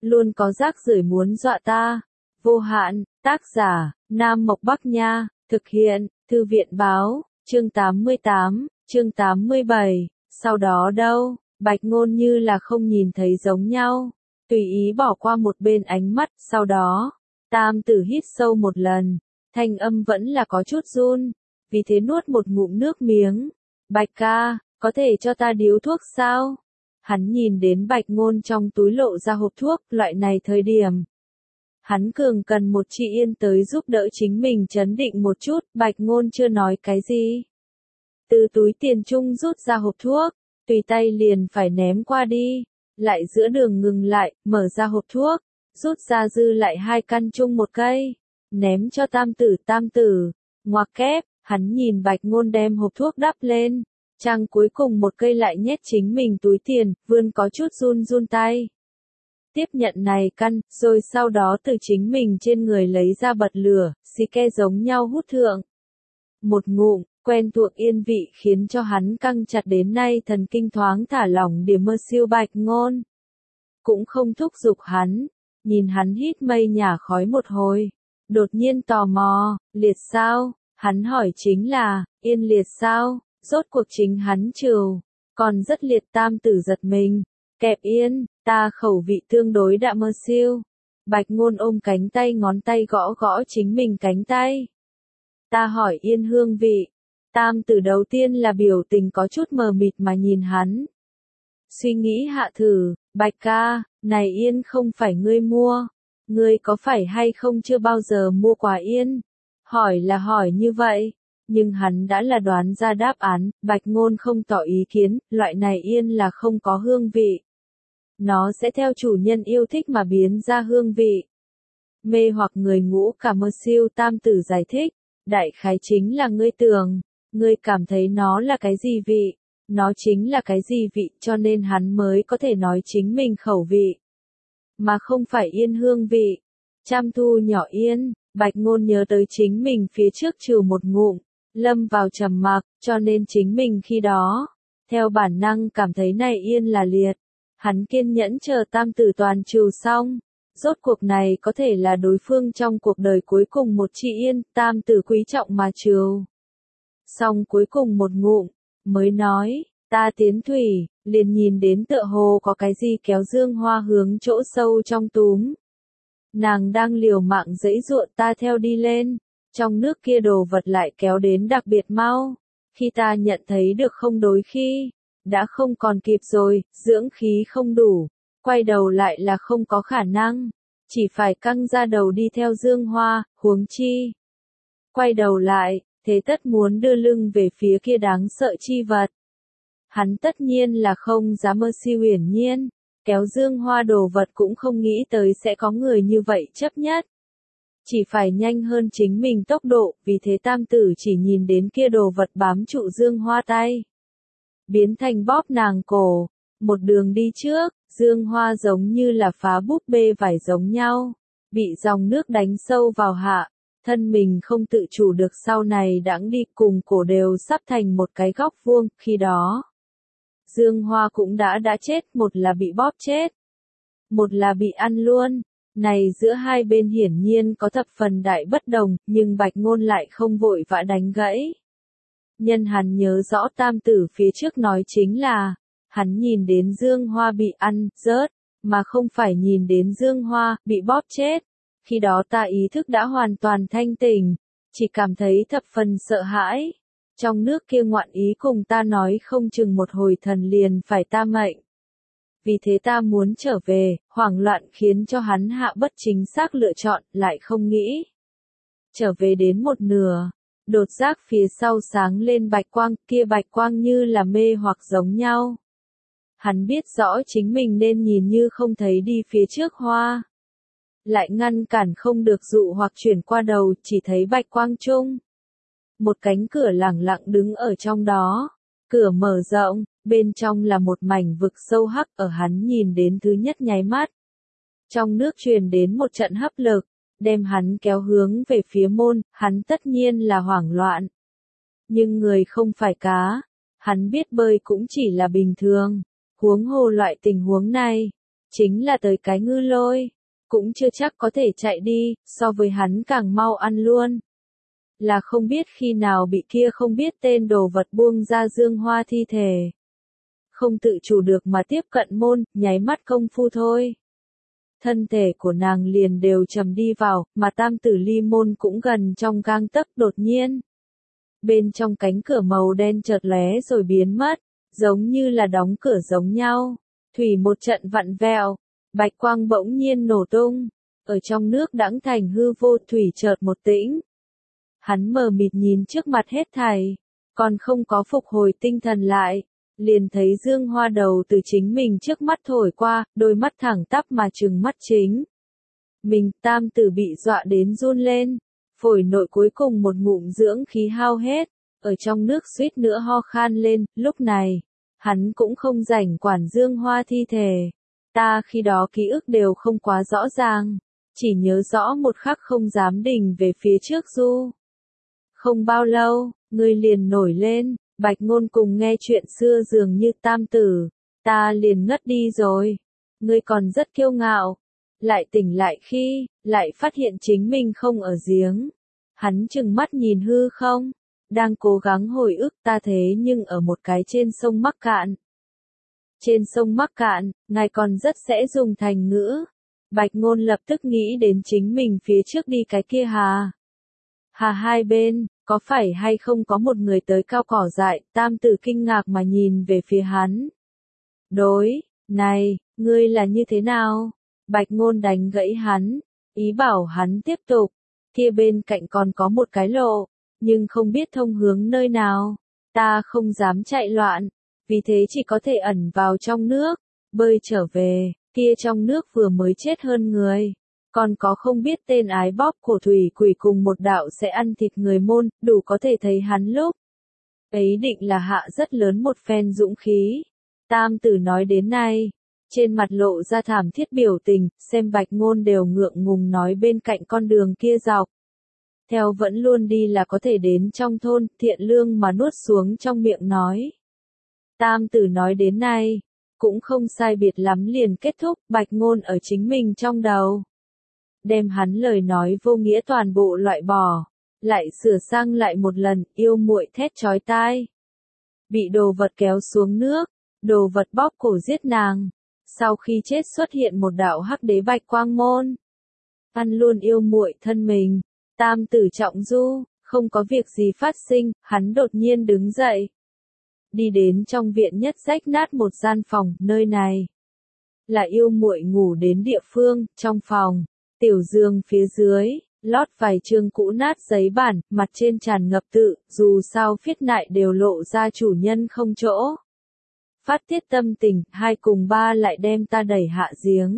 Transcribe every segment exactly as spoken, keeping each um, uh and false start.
luôn có rác rưởi muốn dọa ta. Vô hạn, tác giả, Nam Mộc Bắc Nha, thực hiện, Thư viện Báo, chương tám mươi tám, chương tám mươi bảy, sau đó đâu, Bạch Ngôn như là không nhìn thấy giống nhau, tùy ý bỏ qua một bên ánh mắt, sau đó, Tam Tử hít sâu một lần, thanh âm vẫn là có chút run, vì thế nuốt một ngụm nước miếng. Bạch ca, có thể cho ta điếu thuốc sao? Hắn nhìn đến Bạch Ngôn trong túi lộ ra hộp thuốc, loại này thời điểm. Hắn cường cần một chị Yên tới giúp đỡ chính mình trấn định một chút, Bạch Ngôn chưa nói cái gì. Từ túi tiền chung rút ra hộp thuốc, tùy tay liền phải ném qua đi, lại giữa đường ngừng lại, mở ra hộp thuốc, rút ra dư lại hai căn chung một cây, ném cho Tam Tử. Tam Tử, ngoặc kép, hắn nhìn Bạch Ngôn đem hộp thuốc đắp lên, trang cuối cùng một cây lại nhét chính mình túi tiền, vươn có chút run run tay. Tiếp nhận này căn, rồi sau đó từ chính mình trên người lấy ra bật lửa, xì ke giống nhau hút thượng. Một ngụm, quen thuộc yên vị khiến cho hắn căng chặt đến nay thần kinh thoáng thả lỏng điểm mơ siêu. Bạch Ngôn cũng không thúc giục hắn, nhìn hắn hít mây nhả khói một hồi, đột nhiên tò mò, liệt sao? Hắn hỏi chính là, Yên liệt sao? Rốt cuộc chính hắn trừ, còn rất liệt. Tam Tử giật mình, kẹp Yên, ta khẩu vị tương đối đạm mơ siêu. Bạch Ngôn ôm cánh tay ngón tay gõ gõ chính mình cánh tay. Ta hỏi Yên hương vị. Tam Tử đầu tiên là biểu tình có chút mờ mịt mà nhìn hắn. Suy nghĩ hạ thử, Bạch ca, này Yên không phải ngươi mua. Ngươi có phải hay không chưa bao giờ mua quà Yên? Hỏi là hỏi như vậy, nhưng hắn đã là đoán ra đáp án. Bạch Ngôn không tỏ ý kiến, loại này Yên là không có hương vị. Nó sẽ theo chủ nhân yêu thích mà biến ra hương vị. Mê hoặc người ngũ cả mơ siêu. Tam Tử giải thích, đại khái chính là ngươi tưởng, ngươi cảm thấy nó là cái gì vị, nó chính là cái gì vị, cho nên hắn mới có thể nói chính mình khẩu vị, mà không phải Yên hương vị. Cham thu nhỏ Yên, Bạch Ngôn nhớ tới chính mình phía trước trừ một ngụm, lâm vào trầm mặc, cho nên chính mình khi đó, theo bản năng cảm thấy này Yên là liệt. Hắn kiên nhẫn chờ Tam Tử toàn trừ xong, rốt cuộc này có thể là đối phương trong cuộc đời cuối cùng một chị Yên. Tam Tử quý trọng mà trừ xong cuối cùng một ngụm, mới nói, ta tiến thủy, liền nhìn đến tựa hồ có cái gì kéo Dương Hoa hướng chỗ sâu trong túm. Nàng đang liều mạng giãy giụa, ta theo đi lên, trong nước kia đồ vật lại kéo đến đặc biệt mau. Khi ta nhận thấy được không đối khi, đã không còn kịp rồi, dưỡng khí không đủ, quay đầu lại là không có khả năng, chỉ phải căng ra đầu đi theo Dương Hoa, huống chi. Quay đầu lại, thế tất muốn đưa lưng về phía kia đáng sợ chi vật. Hắn tất nhiên là không dám mơ siêu uyển nhiên, kéo Dương Hoa đồ vật cũng không nghĩ tới sẽ có người như vậy chấp nhất. Chỉ phải nhanh hơn chính mình tốc độ, vì thế Tam Tử chỉ nhìn đến kia đồ vật bám trụ Dương Hoa tay, biến thành bóp nàng cổ, một đường đi trước, Dương Hoa giống như là phá búp bê vải giống nhau, bị dòng nước đánh sâu vào hạ, thân mình không tự chủ được sau này đãng đi, cùng cổ đều sắp thành một cái góc vuông. Khi đó, Dương Hoa cũng đã đã chết, một là bị bóp chết, một là bị ăn luôn. Này giữa hai bên hiển nhiên có thập phần đại bất đồng, nhưng Bạch Ngôn lại không vội vã đánh gãy. Nhân hắn nhớ rõ Tam Tử phía trước nói chính là, hắn nhìn đến Dương Hoa bị ăn, rớt, mà không phải nhìn đến Dương Hoa bị bóp chết. Khi đó ta ý thức đã hoàn toàn thanh tỉnh, chỉ cảm thấy thập phần sợ hãi. Trong nước kia ngoạn ý cùng ta nói không chừng một hồi thần liền phải ta mệnh. Vì thế ta muốn trở về, hoảng loạn khiến cho hắn hạ bất chính xác lựa chọn, lại không nghĩ. Trở về đến một nửa, đột giác phía sau sáng lên bạch quang, kia bạch quang như là mê hoặc giống nhau. Hắn biết rõ chính mình nên nhìn như không thấy đi phía trước Hoa, lại ngăn cản không được dụ hoặc chuyển qua đầu, chỉ thấy bạch quang chung. Một cánh cửa lẳng lặng đứng ở trong đó, cửa mở rộng, bên trong là một mảnh vực sâu hắc. Ở hắn nhìn đến thứ nhất nháy mắt, trong nước truyền đến một trận hấp lực, đem hắn kéo hướng về phía môn. Hắn tất nhiên là hoảng loạn, nhưng người không phải cá, hắn biết bơi cũng chỉ là bình thường, huống hồ loại tình huống này, chính là tới cái ngư lôi, cũng chưa chắc có thể chạy đi, so với hắn càng mau ăn luôn. Là không biết khi nào bị kia không biết tên đồ vật buông ra Dương Hoa thi thể. Không tự chủ được mà tiếp cận môn, nháy mắt công phu thôi. Thân thể của nàng liền đều trầm đi vào, mà tam tử ly môn cũng gần trong gang tấc đột nhiên. Bên trong cánh cửa màu đen chợt lóe rồi biến mất, giống như là đóng cửa giống nhau. Thủy một trận vặn vẹo, bạch quang bỗng nhiên nổ tung, ở trong nước đãng thành hư vô, thủy chợt một tĩnh. Hắn mờ mịt nhìn trước mặt hết thảy, còn không có phục hồi tinh thần lại, liền thấy Dương Hoa đầu từ chính mình trước mắt thổi qua, đôi mắt thẳng tắp mà trừng mắt chính. Mình tam tử bị dọa đến run lên, phổi nội cuối cùng một ngụm dưỡng khí hao hết, ở trong nước suýt nữa ho khan lên, lúc này, hắn cũng không rảnh quản Dương Hoa thi thể. Ta khi đó ký ức đều không quá rõ ràng, chỉ nhớ rõ một khắc không dám đình về phía trước du. Không bao lâu, người liền nổi lên, Bạch Ngôn cùng nghe chuyện xưa dường như tam tử, ta liền ngất đi rồi. Ngươi còn rất kiêu ngạo, lại tỉnh lại khi, lại phát hiện chính mình không ở giếng. Hắn trừng mắt nhìn hư không, đang cố gắng hồi ức ta thế nhưng ở một cái trên sông mắc cạn. Trên sông mắc cạn, ngài còn rất sẽ dùng thành ngữ. Bạch Ngôn lập tức nghĩ đến chính mình phía trước đi cái kia hà. Hà hai bên, có phải hay không có một người tới cao cỏ dại, tam tử kinh ngạc mà nhìn về phía hắn. Đối, này, ngươi là như thế nào? Bạch Ngôn đánh gãy hắn, ý bảo hắn tiếp tục, kia bên cạnh còn có một cái lộ, nhưng không biết thông hướng nơi nào, ta không dám chạy loạn, vì thế chỉ có thể ẩn vào trong nước, bơi trở về, kia trong nước vừa mới chết hơn người. Còn có không biết tên ái bóp cổ thủy quỷ cùng một đạo sẽ ăn thịt người môn, đủ có thể thấy hắn lúc ấy định là hạ rất lớn một phen dũng khí. Tam tử nói đến nay, trên mặt lộ ra thảm thiết biểu tình, xem Bạch Ngôn đều ngượng ngùng nói bên cạnh con đường kia dọc. Theo vẫn luôn đi là có thể đến trong thôn, thiện lương mà nuốt xuống trong miệng nói. Tam tử nói đến nay, cũng không sai biệt lắm liền kết thúc, Bạch Ngôn ở chính mình trong đầu. Đem hắn lời nói vô nghĩa toàn bộ loại bỏ, lại sửa sang lại một lần, yêu muội thét chói tai. Bị đồ vật kéo xuống nước, đồ vật bóp cổ giết nàng, sau khi chết xuất hiện một đạo hắc đế bạch quang môn. Ăn luôn yêu muội thân mình, tam tử trọng du, không có việc gì phát sinh, hắn đột nhiên đứng dậy. Đi đến trong viện nhất rách nát một gian phòng, nơi này là yêu muội ngủ đến địa phương, trong phòng. Tiểu giường phía dưới, lót vài chương cũ nát giấy bản, mặt trên tràn ngập tự, dù sao viết lại đều lộ ra chủ nhân không chỗ. Phát tiết tâm tình, hai cùng ba lại đem ta đẩy hạ giếng.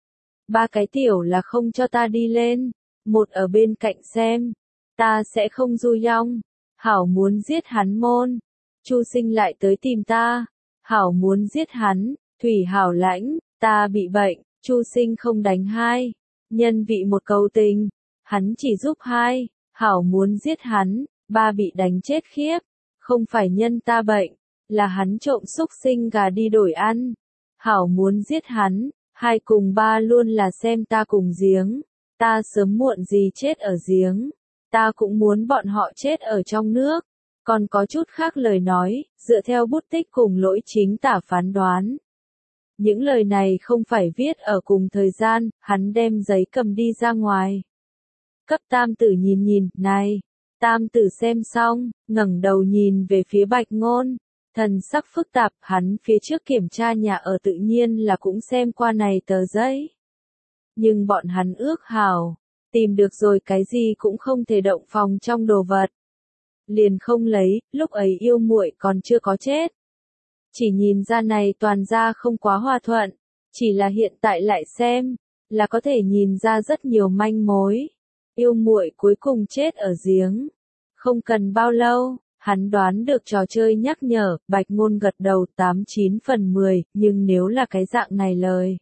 Ba cái tiểu là không cho ta đi lên, một ở bên cạnh xem, ta sẽ không du yong. Hảo muốn giết hắn môn, Chu Sinh lại tới tìm ta, Hảo muốn giết hắn, Thủy Hảo lãnh, ta bị bệnh, Chu Sinh không đánh hai. Nhân vị một cầu tình, hắn chỉ giúp hai, Hảo muốn giết hắn, ba bị đánh chết khiếp, không phải nhân ta bệnh, là hắn trộm xúc sinh gà đi đổi ăn. Hảo muốn giết hắn, hai cùng ba luôn là xem ta cùng giếng, ta sớm muộn gì chết ở giếng, ta cũng muốn bọn họ chết ở trong nước. Còn có chút khác lời nói, dựa theo bút tích cùng lỗi chính tả phán đoán. Những lời này không phải viết ở cùng thời gian, hắn đem giấy cầm đi ra ngoài. Cấp tam tử nhìn nhìn, này, tam tử xem xong, ngẩng đầu nhìn về phía Bạch Ngôn, thần sắc phức tạp, hắn phía trước kiểm tra nhà ở tự nhiên là cũng xem qua này tờ giấy. Nhưng bọn hắn ước hảo, tìm được rồi cái gì cũng không thể động phòng trong đồ vật. Liền không lấy, lúc ấy yêu muội còn chưa có chết. Chỉ nhìn ra này toàn ra không quá hòa thuận, chỉ là hiện tại lại xem, là có thể nhìn ra rất nhiều manh mối. Yêu muội cuối cùng chết ở giếng. Không cần bao lâu, hắn đoán được trò chơi nhắc nhở, Bạch Ngôn gật đầu tám chín phần mười, nhưng nếu là cái dạng này lời.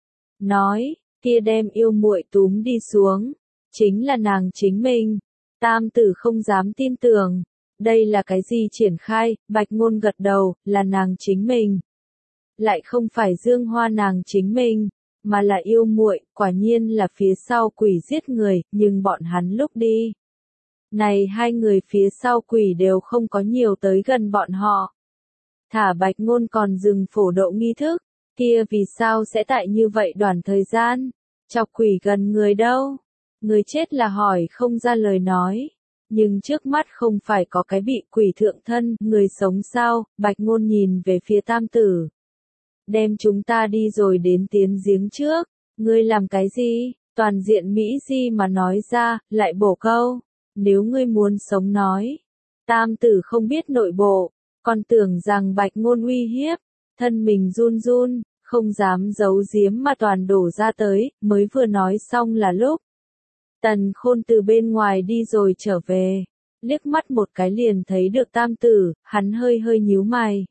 Nói, kia đem yêu muội túm đi xuống, chính là nàng chính mình. Tam tử không dám tin tưởng. Đây là cái gì triển khai, Bạch Ngôn gật đầu, là nàng chính mình. Lại không phải Dương Hoa nàng chính mình, mà là yêu muội, quả nhiên là phía sau quỷ giết người, nhưng bọn hắn lúc đi. Này hai người phía sau quỷ đều không có nhiều tới gần bọn họ. Thả Bạch Ngôn còn dừng phổ độ nghi thức, kia vì sao sẽ tại như vậy đoạn thời gian, chọc quỷ gần người đâu. Người chết là hỏi không ra lời nói. Nhưng trước mắt không phải có cái bị quỷ thượng thân, người sống sao, Bạch Ngôn nhìn về phía tam tử. Đem chúng ta đi rồi đến tiến giếng trước, ngươi làm cái gì, toàn diện Mỹ Di mà nói ra, lại bổ câu, nếu ngươi muốn sống nói. Tam tử không biết nội bộ, còn tưởng rằng Bạch Ngôn uy hiếp, thân mình run run, không dám giấu giếm mà toàn đổ ra tới, mới vừa nói xong là lúc. Tần Khôn từ bên ngoài đi rồi trở về, liếc mắt một cái liền thấy được tam tử, hắn hơi hơi nhíu mày.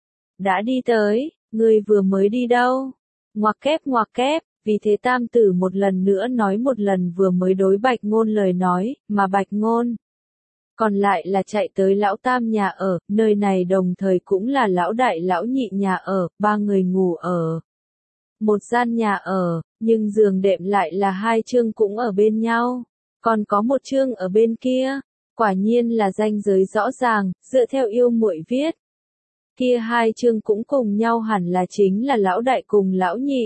Đã đi tới, ngươi vừa mới đi đâu? Ngoặc kép ngoặc kép, vì thế tam tử một lần nữa nói một lần vừa mới đối Bạch Ngôn lời nói, mà Bạch Ngôn. Còn lại là chạy tới lão tam nhà ở, nơi này đồng thời cũng là lão đại lão nhị nhà ở, ba người ngủ ở. Một gian nhà ở, nhưng giường đệm lại là hai chương cũng ở bên nhau, còn có một chương ở bên kia, quả nhiên là ranh giới rõ ràng, dựa theo yêu muội viết. Kia hai chương cũng cùng nhau hẳn là chính là lão đại cùng lão nhị.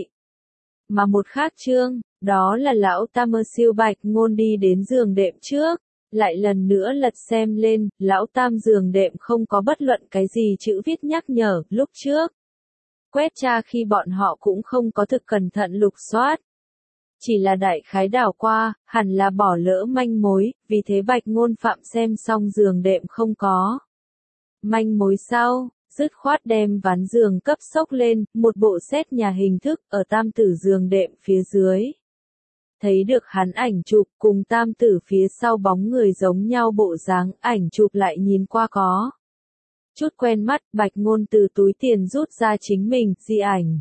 Mà một khác chương, đó là lão tam mơ siêu Bạch Ngôn đi đến giường đệm trước, lại lần nữa lật xem lên, lão tam giường đệm không có bất luận cái gì chữ viết nhắc nhở, lúc trước. Quét tra khi bọn họ cũng không có thực cẩn thận lục soát. Chỉ là đại khái đảo qua, hẳn là bỏ lỡ manh mối, vì thế Bạch Ngôn phạm xem xong giường đệm không có. Manh mối sau, dứt khoát đem ván giường cấp xốc lên, một bộ xét nhà hình thức ở tam tử giường đệm phía dưới. Thấy được hắn ảnh chụp cùng tam tử phía sau bóng người giống nhau bộ dáng, ảnh chụp lại nhìn qua có. Chút quen mắt, Bạch Ngôn từ túi tiền rút ra chính mình, di ảnh.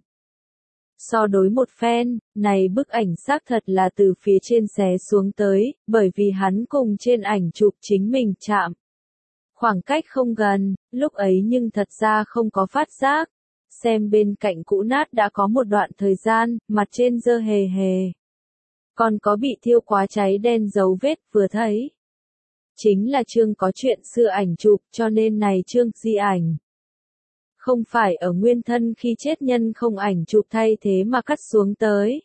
So đối một phen, này bức ảnh xác thật là từ phía trên xé xuống tới, bởi vì hắn cùng trên ảnh chụp chính mình chạm. Khoảng cách không gần, lúc ấy nhưng thật ra không có phát giác. Xem bên cạnh cũ nát đã có một đoạn thời gian, mặt trên dơ hề hề. Còn có bị thiêu quá cháy đen dấu vết vừa thấy. Chính là chương có chuyện xưa ảnh chụp cho nên này chương di ảnh. Không phải ở nguyên thân khi chết nhân không ảnh chụp thay thế mà cắt xuống tới.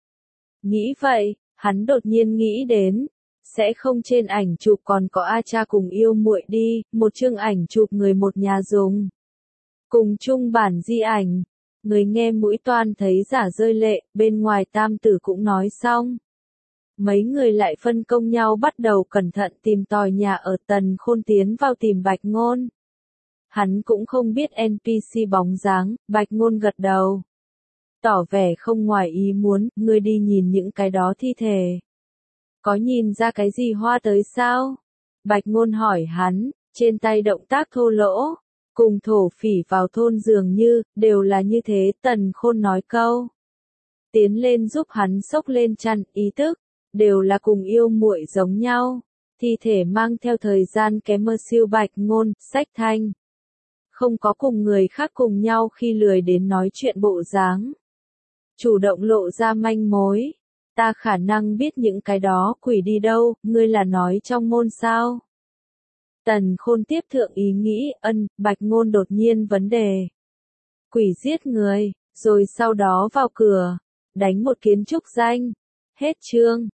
Nghĩ vậy, hắn đột nhiên nghĩ đến, sẽ không trên ảnh chụp còn có A cha cùng yêu muội đi, một chương ảnh chụp người một nhà dùng. Cùng chung bản di ảnh, người nghe mũi toan thấy giả rơi lệ, bên ngoài tam tử cũng nói xong. Mấy người lại phân công nhau bắt đầu cẩn thận tìm tòi nhà ở Tần Khôn tiến vào tìm Bạch Ngôn. Hắn cũng không biết en pê xê bóng dáng, Bạch Ngôn gật đầu. Tỏ vẻ không ngoài ý muốn, ngươi đi nhìn những cái đó thi thể. Có nhìn ra cái gì hoa tới sao? Bạch Ngôn hỏi hắn, trên tay động tác thô lỗ, cùng thổ phỉ vào thôn dường như, đều là như thế, Tần Khôn nói câu. Tiến lên giúp hắn xốc lên chăn, ý tức, đều là cùng yêu muội giống nhau, thi thể mang theo thời gian kém mơ siêu Bạch Ngôn, sách thanh. Không có cùng người khác cùng nhau khi lười đến nói chuyện bộ dáng. Chủ động lộ ra manh mối. Ta khả năng biết những cái đó quỷ đi đâu, ngươi là nói trong môn sao? Tần Khôn tiếp thượng ý nghĩ, ân, Bạch Ngôn đột nhiên vấn đề. Quỷ giết người, rồi sau đó vào cửa, đánh một kiến trúc danh. Hết chương.